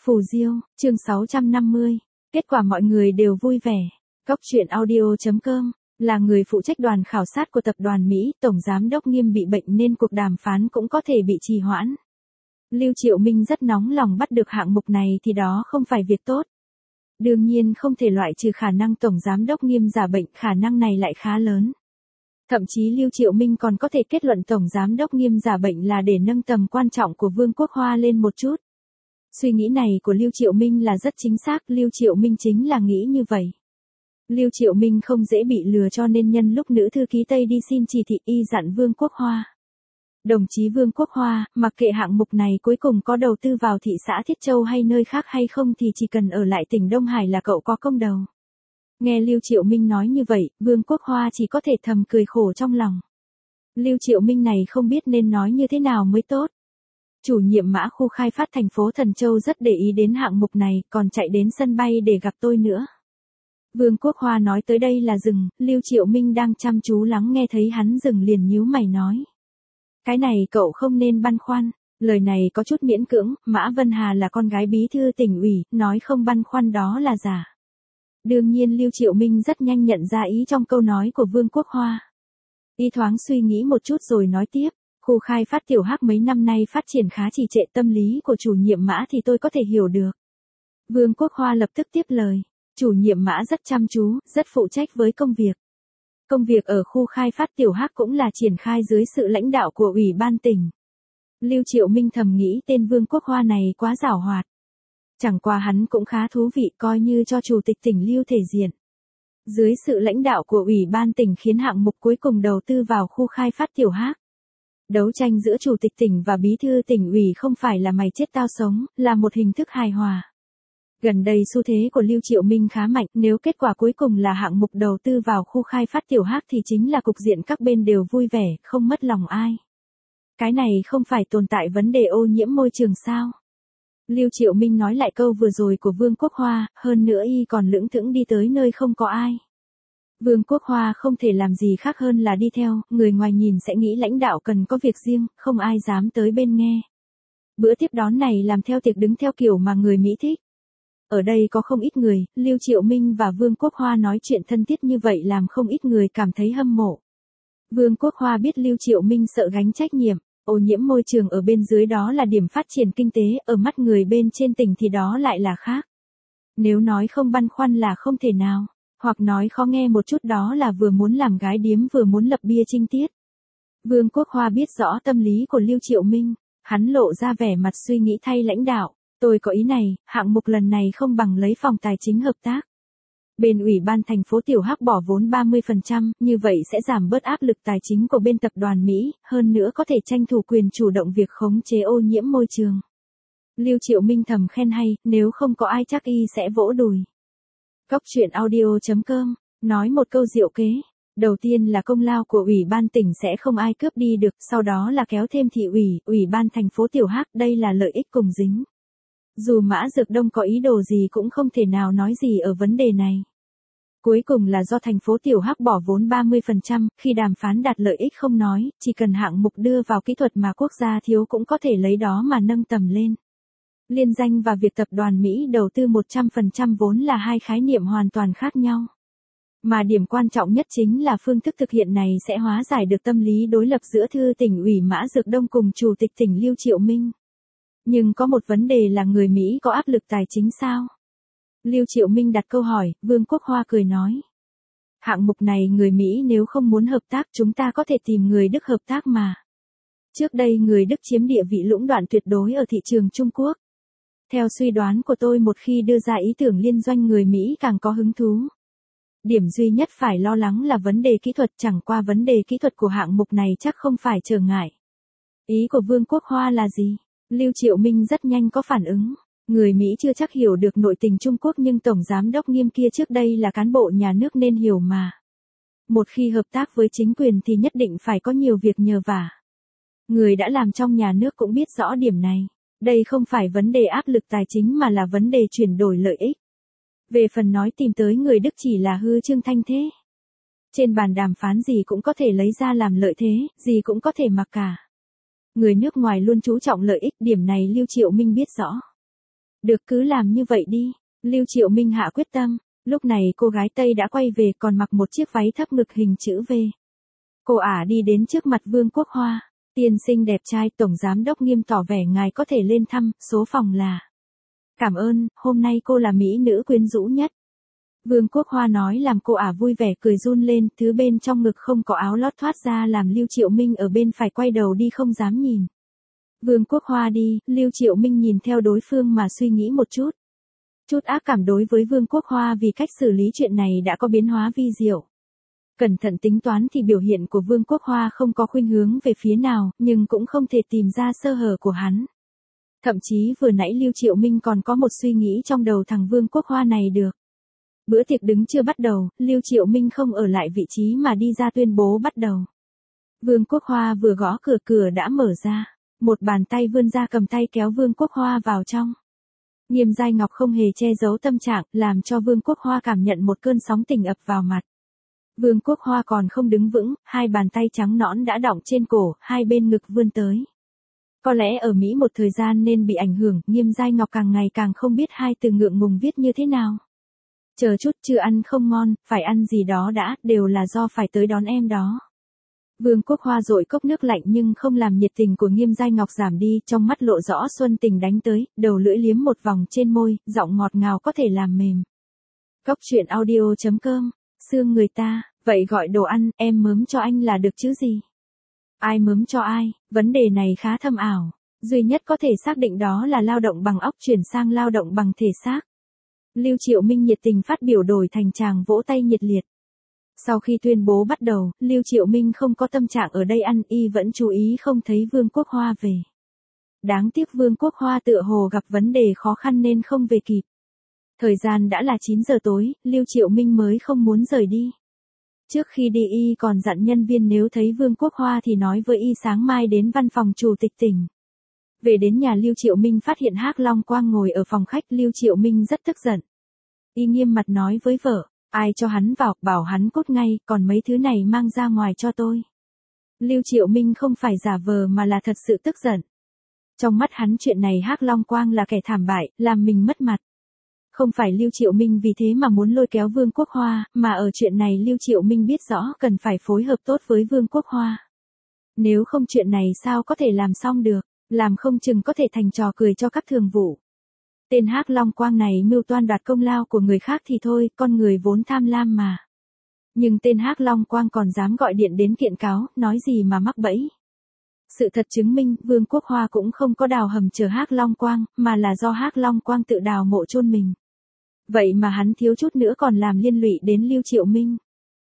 Phù Diêu, chương 650. Kết quả mọi người đều vui vẻ. Góc truyện audio.com là người phụ trách đoàn khảo sát của tập đoàn Mỹ, tổng giám đốc Nghiêm bị bệnh nên cuộc đàm phán cũng có thể bị trì hoãn. Lưu Triệu Minh rất nóng lòng bắt được hạng mục này thì đó không phải việc tốt. Đương nhiên không thể loại trừ khả năng tổng giám đốc Nghiêm giả bệnh, khả năng này lại khá lớn. Thậm chí Lưu Triệu Minh còn có thể kết luận tổng giám đốc Nghiêm giả bệnh là để nâng tầm quan trọng của Vương Quốc Hoa lên một chút. Suy nghĩ này của Lưu Triệu Minh là rất chính xác, Lưu Triệu Minh chính là nghĩ như vậy. Lưu Triệu Minh không dễ bị lừa cho nên nhân lúc nữ thư ký Tây đi xin chỉ thị y dặn Vương Quốc Hoa. Đồng chí Vương Quốc Hoa, mặc kệ hạng mục này cuối cùng có đầu tư vào thị xã Thiết Châu hay nơi khác hay không thì chỉ cần ở lại tỉnh Đông Hải là cậu có công đầu. Nghe Lưu Triệu Minh nói như vậy, Vương Quốc Hoa chỉ có thể thầm cười khổ trong lòng. Lưu Triệu Minh này không biết nên nói như thế nào mới tốt. Chủ nhiệm mã khu khai phát thành phố Thần Châu rất để ý đến hạng mục này, còn chạy đến sân bay để gặp tôi nữa. Vương Quốc Hoa nói tới đây là dừng, Lưu Triệu Minh đang chăm chú lắng nghe thấy hắn dừng liền nhíu mày nói. Cái này cậu không nên băn khoăn, lời này có chút miễn cưỡng, Mã Vân Hà là con gái bí thư tỉnh ủy, nói không băn khoăn đó là giả. Đương nhiên Lưu Triệu Minh rất nhanh nhận ra ý trong câu nói của Vương Quốc Hoa. Y thoáng suy nghĩ một chút rồi nói tiếp. Khu khai phát Tiểu Hắc mấy năm nay phát triển khá trì trệ, tâm lý của chủ nhiệm Mã thì tôi có thể hiểu được. Vương Quốc Hoa lập tức tiếp lời. Chủ nhiệm Mã rất chăm chú, rất phụ trách với công việc. Công việc ở khu khai phát Tiểu Hắc cũng là triển khai dưới sự lãnh đạo của Ủy ban tỉnh. Lưu Triệu Minh thầm nghĩ tên Vương Quốc Hoa này quá giảo hoạt. Chẳng qua hắn cũng khá thú vị, coi như cho chủ tịch tỉnh Lưu thể diện. Dưới sự lãnh đạo của Ủy ban tỉnh khiến hạng mục cuối cùng đầu tư vào khu khai phát Tiểu Hắc. Đấu tranh giữa chủ tịch tỉnh và bí thư tỉnh ủy không phải là mày chết tao sống, là một hình thức hài hòa. Gần đây xu thế của Lưu Triệu Minh khá mạnh, nếu kết quả cuối cùng là hạng mục đầu tư vào khu khai phát Tiểu Hắc thì chính là cục diện các bên đều vui vẻ, không mất lòng ai. Cái này không phải tồn tại vấn đề ô nhiễm môi trường sao? Lưu Triệu Minh nói lại câu vừa rồi của Vương Quốc Hoa, hơn nữa y còn lững thững đi tới nơi không có ai. Vương Quốc Hoa không thể làm gì khác hơn là đi theo, người ngoài nhìn sẽ nghĩ lãnh đạo cần có việc riêng, không ai dám tới bên nghe. Bữa tiếp đón này làm theo tiệc đứng theo kiểu mà người Mỹ thích. Ở đây có không ít người, Lưu Triệu Minh và Vương Quốc Hoa nói chuyện thân thiết như vậy làm không ít người cảm thấy hâm mộ. Vương Quốc Hoa biết Lưu Triệu Minh sợ gánh trách nhiệm, ô nhiễm môi trường ở bên dưới đó là điểm phát triển kinh tế, ở mắt người bên trên tỉnh thì đó lại là khác. Nếu nói không băn khoăn là không thể nào. Hoặc nói khó nghe một chút đó là vừa muốn làm gái điếm vừa muốn lập bia trinh tiết. Vương Quốc Hoa biết rõ tâm lý của Lưu Triệu Minh, hắn lộ ra vẻ mặt suy nghĩ thay lãnh đạo, tôi có ý này, hạng mục lần này không bằng lấy phòng tài chính hợp tác. Bên Ủy ban thành phố Tiểu Hắc bỏ vốn 30%, như vậy sẽ giảm bớt áp lực tài chính của bên tập đoàn Mỹ, hơn nữa có thể tranh thủ quyền chủ động việc khống chế ô nhiễm môi trường. Lưu Triệu Minh thầm khen hay, nếu không có ai chắc y sẽ vỗ đùi. Góc truyện audio.com, nói một câu diệu kế. Đầu tiên là công lao của Ủy ban tỉnh sẽ không ai cướp đi được, sau đó là kéo thêm thị ủy, Ủy ban thành phố Tiểu Hắc, đây là lợi ích cùng dính. Dù Mã Dược Đông có ý đồ gì cũng không thể nào nói gì ở vấn đề này. Cuối cùng là do thành phố Tiểu Hắc bỏ vốn 30%, khi đàm phán đạt lợi ích không nói, chỉ cần hạng mục đưa vào kỹ thuật mà quốc gia thiếu cũng có thể lấy đó mà nâng tầm lên. Liên danh và việc tập đoàn Mỹ đầu tư 100% vốn là hai khái niệm hoàn toàn khác nhau. Mà điểm quan trọng nhất chính là phương thức thực hiện này sẽ hóa giải được tâm lý đối lập giữa thư tỉnh ủy Mã Dược Đông cùng chủ tịch tỉnh Lưu Triệu Minh. Nhưng có một vấn đề là người Mỹ có áp lực tài chính sao? Lưu Triệu Minh đặt câu hỏi, Vương Quốc Hoa cười nói. Hạng mục này người Mỹ nếu không muốn hợp tác chúng ta có thể tìm người Đức hợp tác mà. Trước đây người Đức chiếm địa vị lũng đoạn tuyệt đối ở thị trường Trung Quốc. Theo suy đoán của tôi một khi đưa ra ý tưởng liên doanh người Mỹ càng có hứng thú. Điểm duy nhất phải lo lắng là vấn đề kỹ thuật, chẳng qua vấn đề kỹ thuật của hạng mục này chắc không phải trở ngại. Ý của Vương Quốc Hoa là gì? Lưu Triệu Minh rất nhanh có phản ứng. Người Mỹ chưa chắc hiểu được nội tình Trung Quốc nhưng Tổng Giám đốc Nghiêm kia trước đây là cán bộ nhà nước nên hiểu mà. Một khi hợp tác với chính quyền thì nhất định phải có nhiều việc nhờ vả. Người đã làm trong nhà nước cũng biết rõ điểm này. Đây không phải vấn đề áp lực tài chính mà là vấn đề chuyển đổi lợi ích. Về phần nói tìm tới người Đức chỉ là hư trương thanh thế. Trên bàn đàm phán gì cũng có thể lấy ra làm lợi thế, gì cũng có thể mặc cả. Người nước ngoài luôn chú trọng lợi ích, điểm này Lưu Triệu Minh biết rõ. Được cứ làm như vậy đi. Lưu Triệu Minh hạ quyết tâm. Lúc này cô gái Tây đã quay về còn mặc một chiếc váy thấp ngực hình chữ V. Cô ả đi đến trước mặt Vương Quốc Hoa. Tiên sinh đẹp trai, tổng giám đốc Nghiêm tỏ vẻ ngài có thể lên thăm, số phòng là. Cảm ơn, hôm nay cô là mỹ nữ quyến rũ nhất. Vương Quốc Hoa nói làm cô ả vui vẻ cười run lên, thứ bên trong ngực không có áo lót thoát ra làm Lưu Triệu Minh ở bên phải quay đầu đi không dám nhìn. Vương Quốc Hoa đi, Lưu Triệu Minh nhìn theo đối phương mà suy nghĩ một chút. Chút ác cảm đối với Vương Quốc Hoa vì cách xử lý chuyện này đã có biến hóa vi diệu. Cẩn thận tính toán thì biểu hiện của Vương Quốc Hoa không có khuynh hướng về phía nào, nhưng cũng không thể tìm ra sơ hở của hắn. Thậm chí vừa nãy Lưu Triệu Minh còn có một suy nghĩ trong đầu thằng Vương Quốc Hoa này được. Bữa tiệc đứng chưa bắt đầu, Lưu Triệu Minh không ở lại vị trí mà đi ra tuyên bố bắt đầu. Vương Quốc Hoa vừa gõ cửa, cửa đã mở ra. Một bàn tay vươn ra cầm tay kéo Vương Quốc Hoa vào trong. Nghiêm Giai Ngọc không hề che giấu tâm trạng, làm cho Vương Quốc Hoa cảm nhận một cơn sóng tình ập vào mặt. Vương Quốc Hoa còn không đứng vững, hai bàn tay trắng nõn đã đọng trên cổ, hai bên ngực vươn tới. Có lẽ ở Mỹ một thời gian nên bị ảnh hưởng, Nghiêm Giai Ngọc càng ngày càng không biết hai từ ngượng ngùng viết như thế nào. Chờ chút, chưa ăn không ngon, phải ăn gì đó đã, đều là do phải tới đón em đó. Vương Quốc Hoa dội cốc nước lạnh nhưng không làm nhiệt tình của Nghiêm Giai Ngọc giảm đi, trong mắt lộ rõ xuân tình đánh tới, đầu lưỡi liếm một vòng trên môi, giọng ngọt ngào có thể làm mềm. Cốc truyện audio.com, xương người ta, vậy gọi đồ ăn, em mớm cho anh là được chứ gì? Ai mớm cho ai, vấn đề này khá thâm ảo, duy nhất có thể xác định đó là lao động bằng óc chuyển sang lao động bằng thể xác. Lưu Triệu Minh nhiệt tình phát biểu đổi thành tràng vỗ tay nhiệt liệt. Sau khi tuyên bố bắt đầu, Lưu Triệu Minh không có tâm trạng ở đây ăn, y vẫn chú ý không thấy Vương Quốc Hoa về. Đáng tiếc Vương Quốc Hoa tựa hồ gặp vấn đề khó khăn nên không về kịp. Thời gian đã là 9 giờ tối, Lưu Triệu Minh mới không muốn rời đi. Trước khi đi y còn dặn nhân viên nếu thấy Vương Quốc Hoa thì nói với y sáng mai đến văn phòng chủ tịch tỉnh. Về đến nhà Lưu Triệu Minh phát hiện Hắc Long Quang ngồi ở phòng khách, Lưu Triệu Minh rất tức giận. Y nghiêm mặt nói với vợ, ai cho hắn vào, bảo hắn cút ngay, còn mấy thứ này mang ra ngoài cho tôi. Lưu Triệu Minh không phải giả vờ mà là thật sự tức giận. Trong mắt hắn chuyện này Hắc Long Quang là kẻ thảm bại, làm mình mất mặt. Không phải Lưu Triệu Minh vì thế mà muốn lôi kéo Vương Quốc Hoa, mà ở chuyện này Lưu Triệu Minh biết rõ cần phải phối hợp tốt với Vương Quốc Hoa. Nếu không chuyện này sao có thể làm xong được, làm không chừng có thể thành trò cười cho các thường vụ. Tên Hắc Long Quang này mưu toan đoạt công lao của người khác thì thôi, con người vốn tham lam mà. Nhưng tên Hắc Long Quang còn dám gọi điện đến kiện cáo, nói gì mà mắc bẫy. Sự thật chứng minh, Vương Quốc Hoa cũng không có đào hầm chờ Hắc Long Quang, mà là do Hắc Long Quang tự đào mộ chôn mình. Vậy mà hắn thiếu chút nữa còn làm liên lụy đến Lưu Triệu Minh.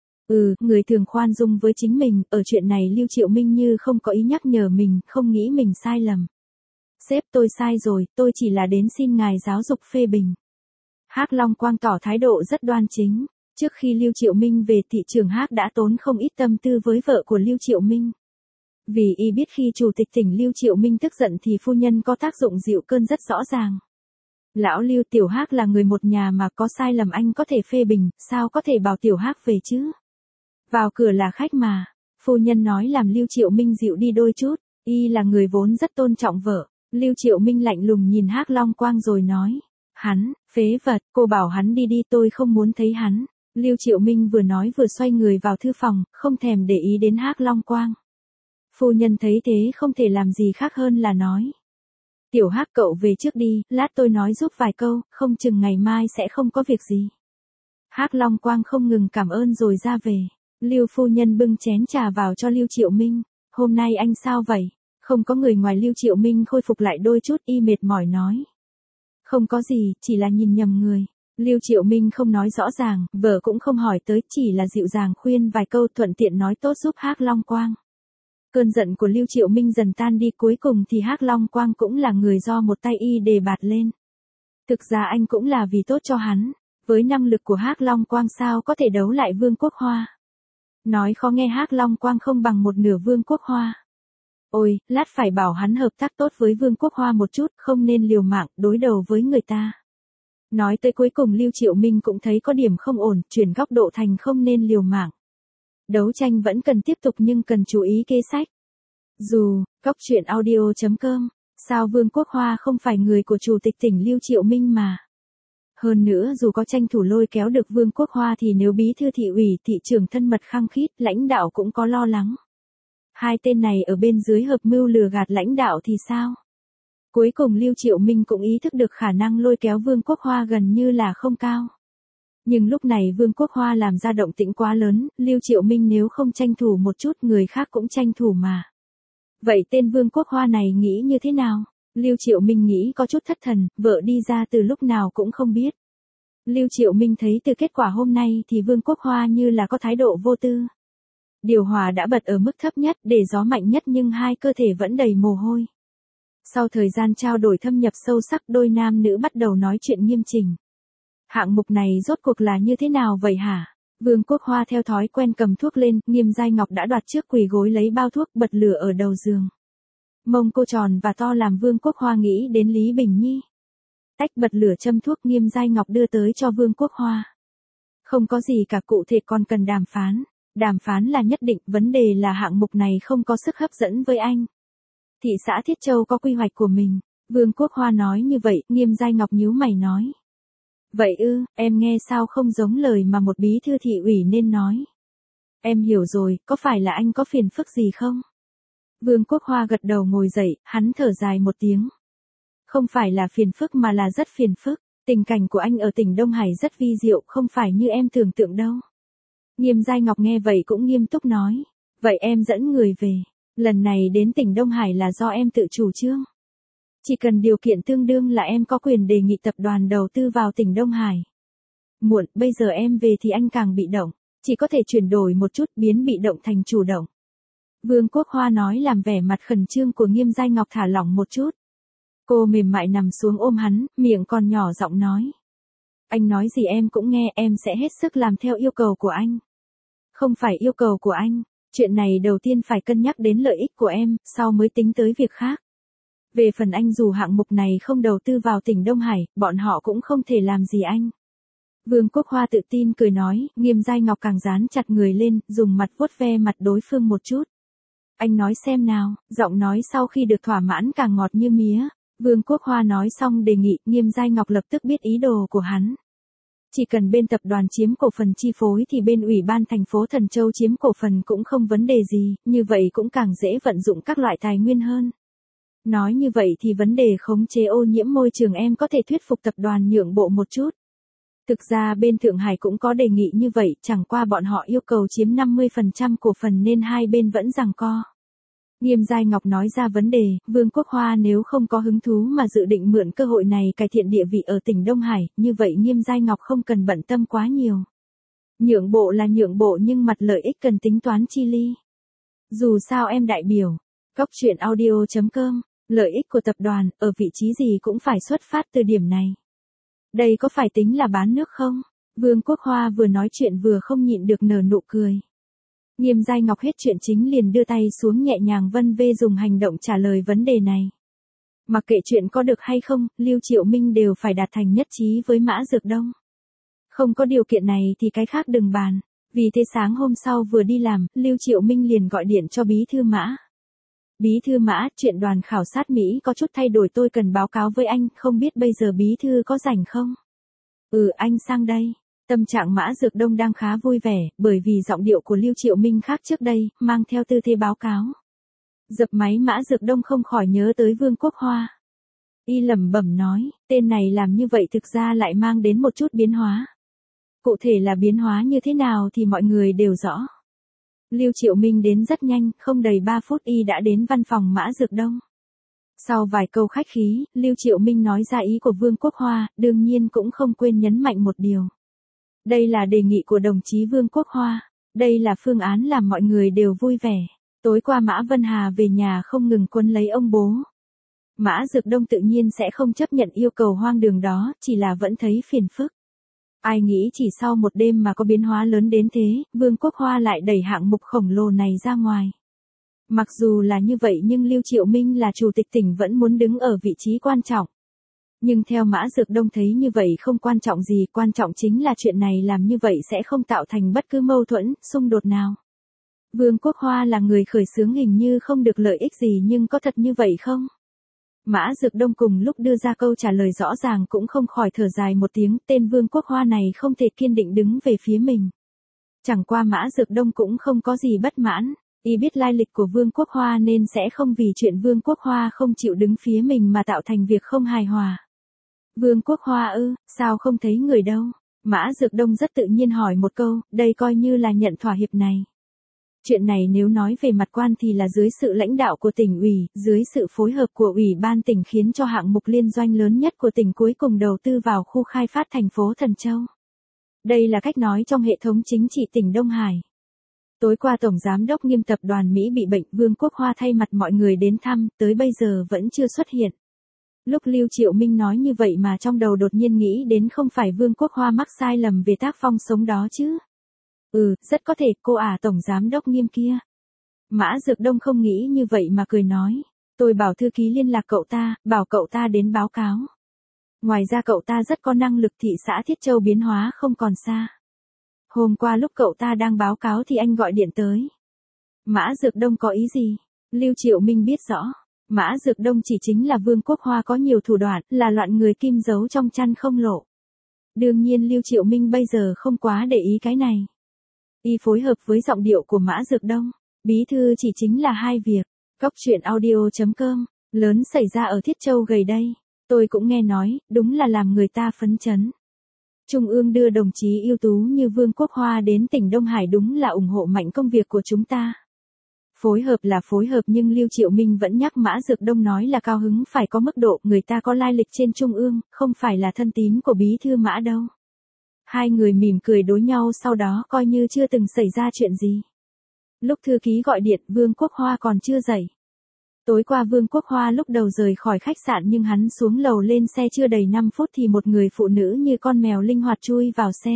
Người thường khoan dung với chính mình, ở chuyện này Lưu Triệu Minh như không có ý nhắc nhở mình, không nghĩ mình sai lầm. Sếp tôi sai rồi, tôi chỉ là đến xin ngài giáo dục phê bình. Hắc Long Quang tỏ thái độ rất đoan chính. Trước khi Lưu Triệu Minh về thị trường Hắc đã tốn không ít tâm tư với vợ của Lưu Triệu Minh. Vì y biết khi chủ tịch tỉnh Lưu Triệu Minh tức giận thì phu nhân có tác dụng dịu cơn rất rõ ràng. Lão Lưu, tiểu Hắc là người một nhà mà có sai lầm anh có thể phê bình, sao có thể bảo tiểu Hắc về chứ? Vào cửa là khách mà. Phu nhân nói làm Lưu Triệu Minh dịu đi đôi chút, y là người vốn rất tôn trọng vợ. Lưu Triệu Minh lạnh lùng nhìn Hắc Long Quang rồi nói, hắn, phế vật, cô bảo hắn đi đi, tôi không muốn thấy hắn. Lưu Triệu Minh vừa nói vừa xoay người vào thư phòng, không thèm để ý đến Hắc Long Quang. Phu nhân thấy thế không thể làm gì khác hơn là nói, tiểu Hắc cậu về trước đi, lát tôi nói giúp vài câu, không chừng ngày mai sẽ không có việc gì. Hắc Long Quang không ngừng cảm ơn rồi ra về. Lưu phu nhân bưng chén trà vào cho Lưu Triệu Minh, hôm nay anh sao vậy? Không có người ngoài. Lưu Triệu Minh khôi phục lại đôi chút, y mệt mỏi nói. Không có gì, chỉ là nhìn nhầm người. Lưu Triệu Minh không nói rõ ràng, vợ cũng không hỏi tới, chỉ là dịu dàng khuyên vài câu thuận tiện nói tốt giúp Hắc Long Quang. Cơn giận của Lưu Triệu Minh dần tan đi, cuối cùng thì Hắc Long Quang cũng là người do một tay y đề bạt lên. Thực ra anh cũng là vì tốt cho hắn, với năng lực của Hắc Long Quang sao có thể đấu lại Vương Quốc Hoa. Nói khó nghe Hắc Long Quang không bằng một nửa Vương Quốc Hoa. Ôi, lát phải bảo hắn hợp tác tốt với Vương Quốc Hoa một chút, không nên liều mạng, đối đầu với người ta. Nói tới cuối cùng Lưu Triệu Minh cũng thấy có điểm không ổn, chuyển góc độ thành không nên liều mạng. Đấu tranh vẫn cần tiếp tục nhưng cần chú ý kế sách. Dù, cốc truyện audio.com Sao Vương Quốc Hoa không phải người của Chủ tịch tỉnh Lưu Triệu Minh mà? Hơn nữa dù có tranh thủ lôi kéo được Vương Quốc Hoa thì nếu bí thư thị ủy, thị trưởng thân mật khăng khít, lãnh đạo cũng có lo lắng. Hai tên này ở bên dưới hợp mưu lừa gạt lãnh đạo thì sao? Cuối cùng Lưu Triệu Minh cũng ý thức được khả năng lôi kéo Vương Quốc Hoa gần như là không cao. Nhưng lúc này Vương Quốc Hoa làm ra động tĩnh quá lớn, Lưu Triệu Minh nếu không tranh thủ một chút người khác cũng tranh thủ mà. Vậy tên Vương Quốc Hoa này nghĩ như thế nào? Lưu Triệu Minh nghĩ có chút thất thần, vợ đi ra từ lúc nào cũng không biết. Lưu Triệu Minh thấy từ kết quả hôm nay thì Vương Quốc Hoa như là có thái độ vô tư. Điều hòa đã bật ở mức thấp nhất để gió mạnh nhất nhưng hai cơ thể vẫn đầy mồ hôi. Sau thời gian trao đổi thâm nhập sâu sắc đôi nam nữ bắt đầu nói chuyện nghiêm chỉnh. Hạng mục này rốt cuộc là như thế nào vậy hả? Vương Quốc Hoa theo thói quen cầm thuốc lên, Nghiêm Giai Ngọc đã đoạt trước quỳ gối lấy bao thuốc bật lửa ở đầu giường. Mông cô tròn và to làm Vương Quốc Hoa nghĩ đến Lý Bình Nhi. Tách bật lửa châm thuốc Nghiêm Giai Ngọc đưa tới cho Vương Quốc Hoa. Không có gì cả cụ thể còn cần đàm phán. Đàm phán là nhất định, vấn đề là hạng mục này không có sức hấp dẫn với anh. Thị xã Thiết Châu có quy hoạch của mình. Vương Quốc Hoa nói như vậy, Nghiêm Giai Ngọc nhíu mày nói. Vậy ư, em nghe sao không giống lời mà một bí thư thị ủy nên nói. Em hiểu rồi, có phải là anh có phiền phức gì không? Vương Quốc Hoa gật đầu ngồi dậy, hắn thở dài một tiếng. Không phải là phiền phức mà là rất phiền phức, tình cảnh của anh ở tỉnh Đông Hải rất vi diệu, không phải như em tưởng tượng đâu. Nghiêm Giai Ngọc nghe vậy cũng nghiêm túc nói. Vậy em dẫn người về, lần này đến tỉnh Đông Hải là do em tự chủ trương. Chỉ cần điều kiện tương đương là em có quyền đề nghị tập đoàn đầu tư vào tỉnh Đông Hải. Muộn, bây giờ em về thì anh càng bị động, chỉ có thể chuyển đổi một chút biến bị động thành chủ động. Vương Quốc Hoa nói làm vẻ mặt khẩn trương của Nghiêm Giai Ngọc thả lỏng một chút. Cô mềm mại nằm xuống ôm hắn, miệng còn nhỏ giọng nói. Anh nói gì em cũng nghe, em sẽ hết sức làm theo yêu cầu của anh. Không phải yêu cầu của anh, chuyện này đầu tiên phải cân nhắc đến lợi ích của em, sau mới tính tới việc khác. Về phần anh dù hạng mục này không đầu tư vào tỉnh Đông Hải, bọn họ cũng không thể làm gì anh. Vương Quốc Hoa tự tin cười nói, Nghiêm Giai Ngọc càng dán chặt người lên, dùng mặt vuốt ve mặt đối phương một chút. Anh nói xem nào, giọng nói sau khi được thỏa mãn càng ngọt như mía. Vương Quốc Hoa nói xong đề nghị, Nghiêm Giai Ngọc lập tức biết ý đồ của hắn. Chỉ cần bên tập đoàn chiếm cổ phần chi phối thì bên ủy ban thành phố Thần Châu chiếm cổ phần cũng không vấn đề gì, như vậy cũng càng dễ vận dụng các loại tài nguyên hơn. Nói như vậy thì vấn đề khống chế ô nhiễm môi trường em có thể thuyết phục tập đoàn nhượng bộ một chút. Thực ra bên Thượng Hải cũng có đề nghị như vậy, chẳng qua bọn họ yêu cầu chiếm 50% cổ phần nên hai bên vẫn giằng co. Nghiêm Giai Ngọc nói ra vấn đề, Vương Quốc Hoa nếu không có hứng thú mà dự định mượn cơ hội này cải thiện địa vị ở tỉnh Đông Hải, như vậy Nghiêm Giai Ngọc không cần bận tâm quá nhiều. Nhượng bộ là nhượng bộ nhưng mặt lợi ích cần tính toán chi ly. Dù sao em đại biểu, Góc Chuyện Audio.com, lợi ích của tập đoàn, ở vị trí gì cũng phải xuất phát từ điểm này. Đây có phải tính là bán nước không? Vương Quốc Hoa vừa nói chuyện vừa không nhịn được nở nụ cười. Nghiêm Giai Ngọc hết chuyện chính liền đưa tay xuống nhẹ nhàng vân vê dùng hành động trả lời vấn đề này. Mặc kệ chuyện có được hay không, Lưu Triệu Minh đều phải đạt thành nhất trí với Mã Dược Đông. Không có điều kiện này thì cái khác đừng bàn. Vì thế sáng hôm sau vừa đi làm, Lưu Triệu Minh liền gọi điện cho Bí thư Mã. Bí thư Mã, chuyện đoàn khảo sát Mỹ có chút thay đổi tôi cần báo cáo với anh, không biết bây giờ Bí thư có rảnh không? Anh sang đây. Tâm trạng Mã Dược Đông đang khá vui vẻ, bởi vì giọng điệu của Lưu Triệu Minh khác trước đây, mang theo tư thế báo cáo. Dập máy Mã Dược Đông không khỏi nhớ tới Vương Quốc Hoa. Y lẩm bẩm nói, tên này làm như vậy thực ra lại mang đến một chút biến hóa. Cụ thể là biến hóa như thế nào thì mọi người đều rõ. Lưu Triệu Minh đến rất nhanh, không đầy 3 phút Y đã đến văn phòng Mã Dược Đông. Sau vài câu khách khí, Lưu Triệu Minh nói ra ý của Vương Quốc Hoa, đương nhiên cũng không quên nhấn mạnh một điều. Đây là đề nghị của đồng chí Vương Quốc Hoa. Đây là phương án làm mọi người đều vui vẻ. Tối qua Mã Vân Hà về nhà không ngừng quấn lấy ông bố. Mã Dược Đông tự nhiên sẽ không chấp nhận yêu cầu hoang đường đó, chỉ là vẫn thấy phiền phức. Ai nghĩ chỉ sau một đêm mà có biến hóa lớn đến thế, Vương Quốc Hoa lại đẩy hạng mục khổng lồ này ra ngoài. Mặc dù là như vậy nhưng Lưu Triệu Minh là chủ tịch tỉnh vẫn muốn đứng ở vị trí quan trọng. Nhưng theo Mã Dược Đông thấy như vậy không quan trọng gì, quan trọng chính là chuyện này làm như vậy sẽ không tạo thành bất cứ mâu thuẫn, xung đột nào. Vương Quốc Hoa là người khởi xướng hình như không được lợi ích gì nhưng có thật như vậy không? Mã Dược Đông cùng lúc đưa ra câu trả lời rõ ràng cũng không khỏi thở dài một tiếng, tên Vương Quốc Hoa này không thể kiên định đứng về phía mình. Chẳng qua Mã Dược Đông cũng không có gì bất mãn, y biết lai lịch của Vương Quốc Hoa nên sẽ không vì chuyện Vương Quốc Hoa không chịu đứng phía mình mà tạo thành việc không hài hòa. Vương Quốc Hoa ư, sao không thấy người đâu? Mã Dược Đông rất tự nhiên hỏi một câu, đây coi như là nhận thỏa hiệp này. Chuyện này nếu nói về mặt quan thì là dưới sự lãnh đạo của tỉnh ủy, dưới sự phối hợp của ủy ban tỉnh khiến cho hạng mục liên doanh lớn nhất của tỉnh cuối cùng đầu tư vào khu khai phát thành phố Thần Châu. Đây là cách nói trong hệ thống chính trị tỉnh Đông Hải. Tối qua Tổng Giám đốc Nghiêm tập đoàn Mỹ bị bệnh, Vương Quốc Hoa thay mặt mọi người đến thăm, tới bây giờ vẫn chưa xuất hiện. Lúc Lưu Triệu Minh nói như vậy mà trong đầu đột nhiên nghĩ đến không phải Vương Quốc Hoa mắc sai lầm về tác phong sống đó chứ. Rất có thể cô Tổng Giám đốc Nghiêm kia. Mã Dược Đông không nghĩ như vậy mà cười nói. Tôi bảo thư ký liên lạc cậu ta, bảo cậu ta đến báo cáo. Ngoài ra cậu ta rất có năng lực, thị xã Thiết Châu biến hóa không còn xa. Hôm qua lúc cậu ta đang báo cáo thì anh gọi điện tới. Mã Dược Đông có ý gì? Lưu Triệu Minh biết rõ. Mã Dược Đông chỉ chính là Vương Quốc Hoa có nhiều thủ đoạn, là loạn người kim giấu trong chăn không lộ. Đương nhiên Lưu Triệu Minh bây giờ không quá để ý cái này. Y phối hợp với giọng điệu của Mã Dược Đông. Bí thư chỉ chính là hai việc. Cóc truyện audio.com. Lớn xảy ra ở Thiết Châu gầy đây. Tôi cũng nghe nói, đúng là làm người ta phấn chấn. Trung ương đưa đồng chí ưu tú như Vương Quốc Hoa đến tỉnh Đông Hải đúng là ủng hộ mạnh công việc của chúng ta. Phối hợp là phối hợp nhưng Lưu Triệu Minh vẫn nhắc Mã Dược Đông nói là cao hứng phải có mức độ, người ta có lai lịch trên Trung ương, không phải là thân tín của bí thư Mã đâu. Hai người mỉm cười đối nhau sau đó coi như chưa từng xảy ra chuyện gì. Lúc thư ký gọi điện Vương Quốc Hoa còn chưa dậy. Tối qua Vương Quốc Hoa lúc đầu rời khỏi khách sạn nhưng hắn xuống lầu lên xe chưa đầy 5 phút thì một người phụ nữ như con mèo linh hoạt chui vào xe.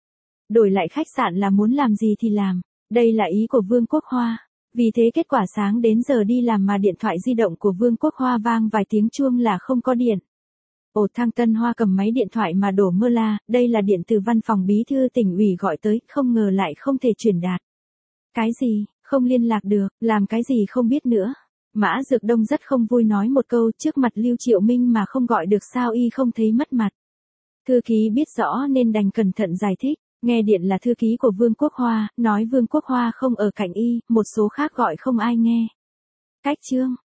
Đổi lại khách sạn là muốn làm gì thì làm, đây là ý của Vương Quốc Hoa. Vì thế kết quả sáng đến giờ đi làm mà điện thoại di động của Vương Quốc Hoa vang vài tiếng chuông là không có điện. Thang Tân Hoa cầm máy điện thoại mà đổ mưa la, đây là điện từ văn phòng bí thư tỉnh ủy gọi tới, không ngờ lại không thể truyền đạt. Cái gì, không liên lạc được, làm cái gì không biết nữa. Mã Dược Đông rất không vui nói một câu trước mặt Lưu Triệu Minh mà không gọi được sao y không thấy mất mặt. Thư ký biết rõ nên đành cẩn thận giải thích, nghe điện là thư ký của Vương Quốc Hoa, nói Vương Quốc Hoa không ở cạnh y, một số khác gọi không ai nghe. Cách chương